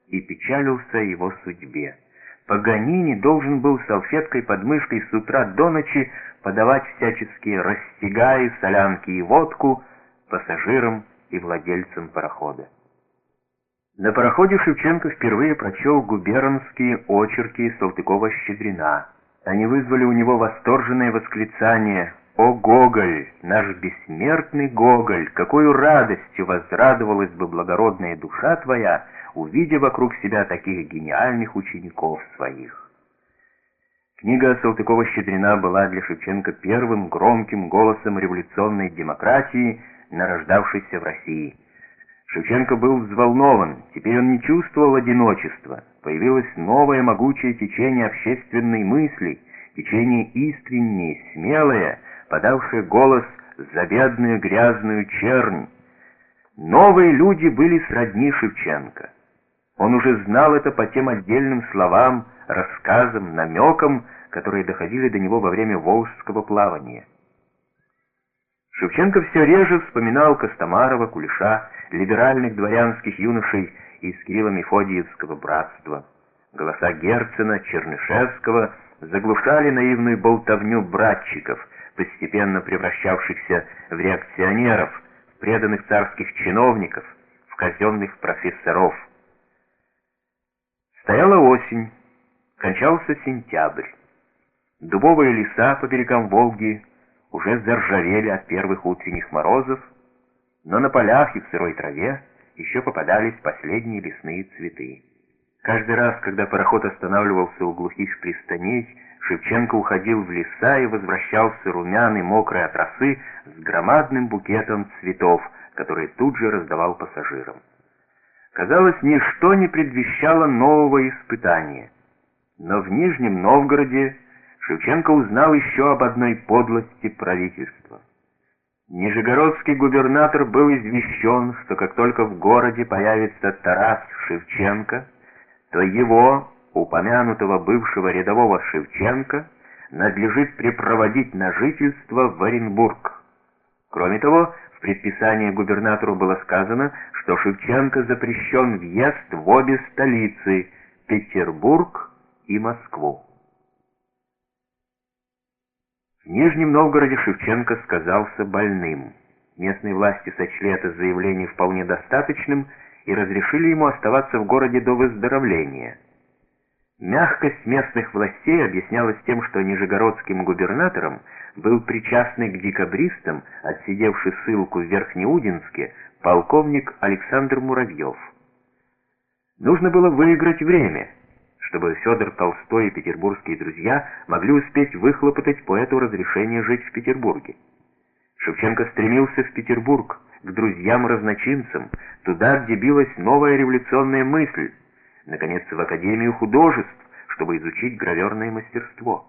и печалился о его судьбе. Паганини должен был салфеткой под мышкой с утра до ночи подавать всяческие растягаи, солянки и водку пассажирам и владельцам парохода. На пароходе Шевченко впервые прочел губернские очерки Салтыкова-Щедрина. Они вызвали у него восторженное восклицание: «О, Гоголь, наш бессмертный Гоголь, какою радостью возрадовалась бы благородная душа твоя, увидя вокруг себя таких гениальных учеников своих». Книга Салтыкова-Щедрина была для Шевченко первым громким голосом революционной демократии, нарождавшейся в России. Шевченко был взволнован, теперь он не чувствовал одиночества. Появилось новое могучее течение общественной мысли, течение искреннее, смелое, подавшее голос за бедную грязную чернь. Новые люди были сродни Шевченко. Он уже знал это по тем отдельным словам, рассказам, намекам, которые доходили до него во время волжского плавания. Шевченко все реже вспоминал Костомарова, Кулеша, либеральных дворянских юношей из Кирилло-Мефодиевского братства. Голоса Герцена, Чернышевского заглушали наивную болтовню братчиков, постепенно превращавшихся в реакционеров, в преданных царских чиновников, в казенных профессоров. Стояла осень, кончался сентябрь. Дубовые леса по берегам Волги уже заржавели от первых утренних морозов, но на полях и в сырой траве еще попадались последние лесные цветы. Каждый раз, когда пароход останавливался у глухих пристаней, Шевченко уходил в леса и возвращался румяный, мокрый от росы, с громадным букетом цветов, который тут же раздавал пассажирам. Казалось, ничто не предвещало нового испытания. Но в Нижнем Новгороде Шевченко узнал еще об одной подлости правительства. Нижегородский губернатор был извещен, что как только в городе появится Тарас Шевченко, то его, упомянутого бывшего рядового Шевченко, надлежит припроводить на жительство в Оренбург. Кроме того, в предписании губернатору было сказано, что Шевченко запрещен въезд в обе столицы – Петербург и Москву. В Нижнем Новгороде Шевченко сказался больным. Местные власти сочли это заявление вполне достаточным и разрешили ему оставаться в городе до выздоровления. Мягкость местных властей объяснялась тем, что нижегородским губернатором был причастный к декабристам, отсидевший ссылку в Верхнеудинске, полковник Александр Муравьев. Нужно было выиграть время, чтобы Федор Толстой и петербургские друзья могли успеть выхлопотать поэту разрешение жить в Петербурге. Шевченко стремился в Петербург, к друзьям-разночинцам, туда, где билась новая революционная мысль, наконец, в Академию художеств, чтобы изучить граверное мастерство.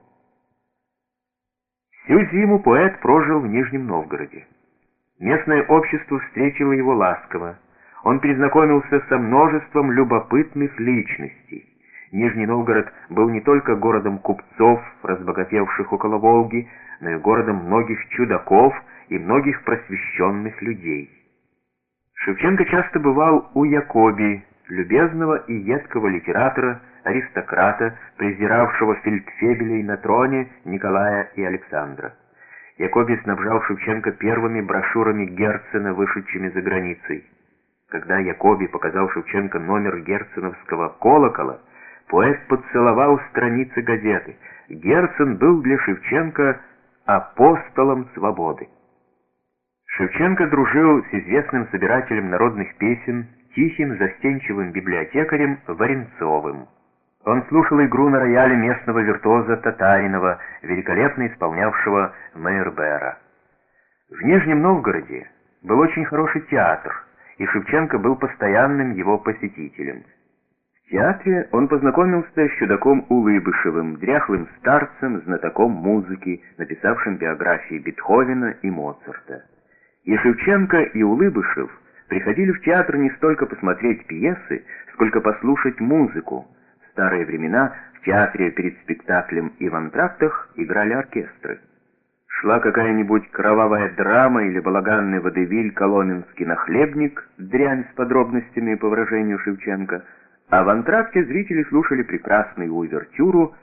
Всю зиму поэт прожил в Нижнем Новгороде. Местное общество встретило его ласково. Он перезнакомился со множеством любопытных личностей. Нижний Новгород был не только городом купцов, разбогатевших около Волги, но и городом многих чудаков и многих просвещенных людей. Шевченко часто бывал у Якоби, любезного и едкого литератора, аристократа, презиравшего фельдфебелей на троне Николая и Александра. Якоби снабжал Шевченко первыми брошюрами Герцена, вышедшими за границей. Когда Якоби показал Шевченко номер герценовского «Колокола», поэт поцеловал страницы газеты. Герцен был для Шевченко апостолом свободы. Шевченко дружил с известным собирателем народных песен, тихим, застенчивым библиотекарем Варенцовым. Он слушал игру на рояле местного виртуоза Татаринова, великолепно исполнявшего Мейербера. В Нижнем Новгороде был очень хороший театр, и Шевченко был постоянным его посетителем. В театре он познакомился с чудаком Улыбышевым, дряхлым старцем, знатоком музыки, написавшим биографии Бетховена и Моцарта. И Шевченко, и Улыбышев приходили в театр не столько посмотреть пьесы, сколько послушать музыку. В старые времена в театре перед спектаклем и в антрактах играли оркестры. Шла какая-нибудь кровавая драма или балаганный водевиль «Коломенский нахлебник», дрянь с подробностями по выражению Шевченко, А в антракте зрители слушали прекрасную увертюру